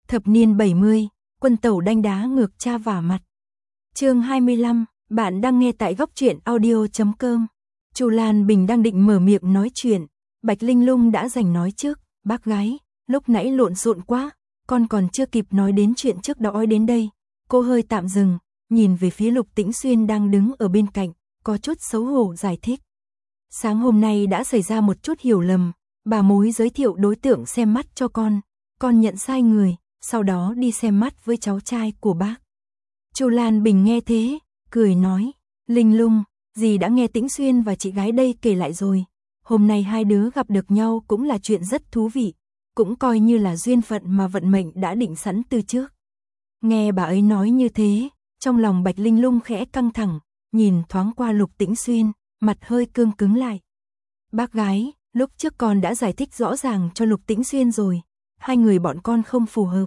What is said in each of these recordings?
Thập niên 70, quân tẩu đanh đá ngược cha vả mặt. Chương 25, bạn đang nghe tại góc truyện audio.com. Chu Lan Bình đang định mở miệng nói chuyện, Bạch Linh Lung đã giành nói trước, bác gái, lúc nãy lộn xộn quá, con còn chưa kịp nói đến chuyện trước đó đến đây. Cô hơi tạm dừng, nhìn về phía Lục Tĩnh Xuyên đang đứng ở bên cạnh, có chút xấu hổ giải thích. Sáng hôm nay đã xảy ra một chút hiểu lầm, bà mối giới thiệu đối tượng xem mắt cho con nhận sai người, sau đó đi xem mắt với cháu trai của bác. Chu Lan Bình nghe thế, cười nói, Linh Lung, dì đã nghe Tĩnh Xuyên và chị gái đây kể lại rồi, hôm nay hai đứa gặp được nhau cũng là chuyện rất thú vị, cũng coi như là duyên phận mà vận mệnh đã định sẵn từ trước. Nghe bà ấy nói như thế, trong lòng Bạch Linh Lung khẽ căng thẳng, nhìn thoáng qua Lục Tĩnh Xuyên, mặt hơi cương cứng lại. Bác gái, lúc trước con đã giải thích rõ ràng cho Lục Tĩnh Xuyên rồi, hai người bọn con không phù hợp.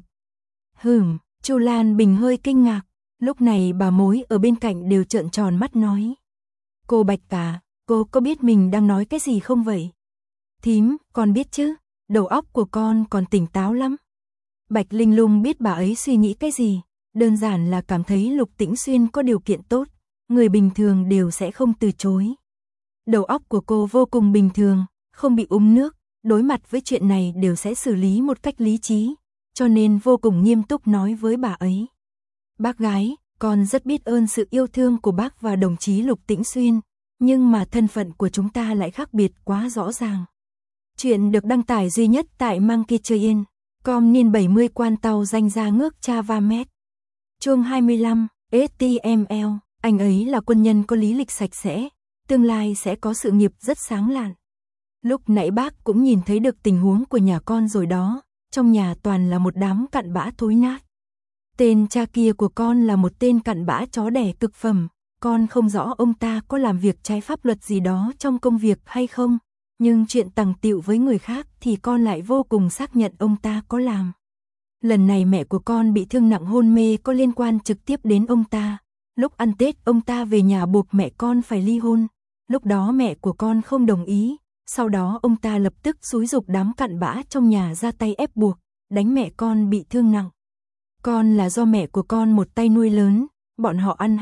Chu Lan Bình hơi kinh ngạc, lúc này bà mối ở bên cạnh đều trợn tròn mắt nói. Cô Bạch à, cô có biết mình đang nói cái gì không vậy? Thím, con biết chứ, đầu óc của con còn tỉnh táo lắm. Bạch Linh Lung biết bà ấy suy nghĩ cái gì, đơn giản là cảm thấy Lục Tĩnh Xuyên có điều kiện tốt, người bình thường đều sẽ không từ chối. Đầu óc của cô vô cùng bình thường, không bị uống nước, đối mặt với chuyện này đều sẽ xử lý một cách lý trí, cho nên vô cùng nghiêm túc nói với bà ấy. Bác gái, con rất biết ơn sự yêu thương của bác và đồng chí Lục Tĩnh Xuyên, nhưng mà thân phận của chúng ta lại khác biệt quá rõ ràng. Chuyện được đăng tải duy nhất tại Monkeytrain.com niên 70 quan tàu danh ra ngước cha va mét. Chương 25, HTML, anh ấy là quân nhân có lý lịch sạch sẽ, tương lai sẽ có sự nghiệp rất sáng lạn. Lúc nãy bác cũng nhìn thấy được tình huống của nhà con rồi đó, trong nhà toàn là một đám cặn bã thối nát. Tên cha kia của con là một tên cặn bã chó đẻ cực phẩm, con không rõ ông ta có làm việc trái pháp luật gì đó trong công việc hay không, nhưng chuyện tằng tịu với người khác thì con lại vô cùng xác nhận ông ta có làm. Lần này mẹ của con bị thương nặng hôn mê có liên quan trực tiếp đến ông ta, lúc ăn Tết ông ta về nhà buộc mẹ con phải ly hôn, lúc đó mẹ của con không đồng ý. Sau đó ông ta lập tức xúi giục đám cặn bã trong nhà ra tay ép buộc, đánh mẹ con bị thương nặng. Con là do mẹ của con một tay nuôi lớn, bọn họ ăn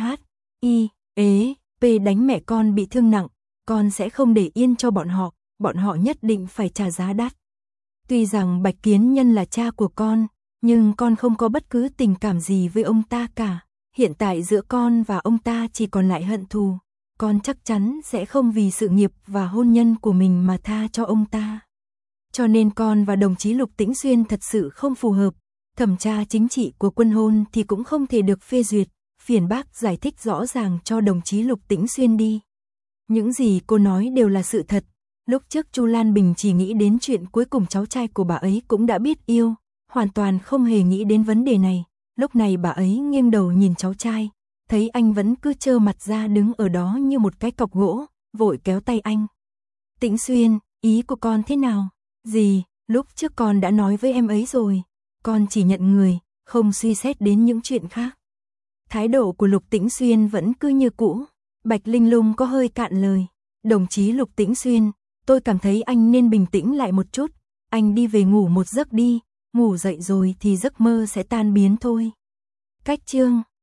P đánh mẹ con bị thương nặng, con sẽ không để yên cho bọn họ nhất định phải trả giá đắt. Tuy rằng Bạch Kiến Nhân là cha của con, nhưng con không có bất cứ tình cảm gì với ông ta cả, hiện tại giữa con và ông ta chỉ còn lại hận thù. Con chắc chắn sẽ không vì sự nghiệp và hôn nhân của mình mà tha cho ông ta. Cho nên con và đồng chí Lục Tĩnh Xuyên thật sự không phù hợp, thẩm tra chính trị của quân hôn thì cũng không thể được phê duyệt, phiền bác giải thích rõ ràng cho đồng chí Lục Tĩnh Xuyên đi. Những gì cô nói đều là sự thật, lúc trước Chu Lan Bình chỉ nghĩ đến chuyện cuối cùng cháu trai của bà ấy cũng đã biết yêu, hoàn toàn không hề nghĩ đến vấn đề này, lúc này bà ấy nghiêng đầu nhìn cháu trai. Thấy anh vẫn cứ trơ mặt ra đứng ở đó như một cái cọc gỗ, vội kéo tay anh. Tĩnh Xuyên, ý của con thế nào? Dì, lúc trước con đã nói với em ấy rồi, con chỉ nhận người, không suy xét đến những chuyện khác. Thái độ của Lục Tĩnh Xuyên vẫn cứ như cũ, Bạch Linh Lung có hơi cạn lời. Đồng chí Lục Tĩnh Xuyên, tôi cảm thấy anh nên bình tĩnh lại một chút, anh đi về ngủ một giấc đi, ngủ dậy rồi thì giấc mơ sẽ tan biến thôi. Cách chương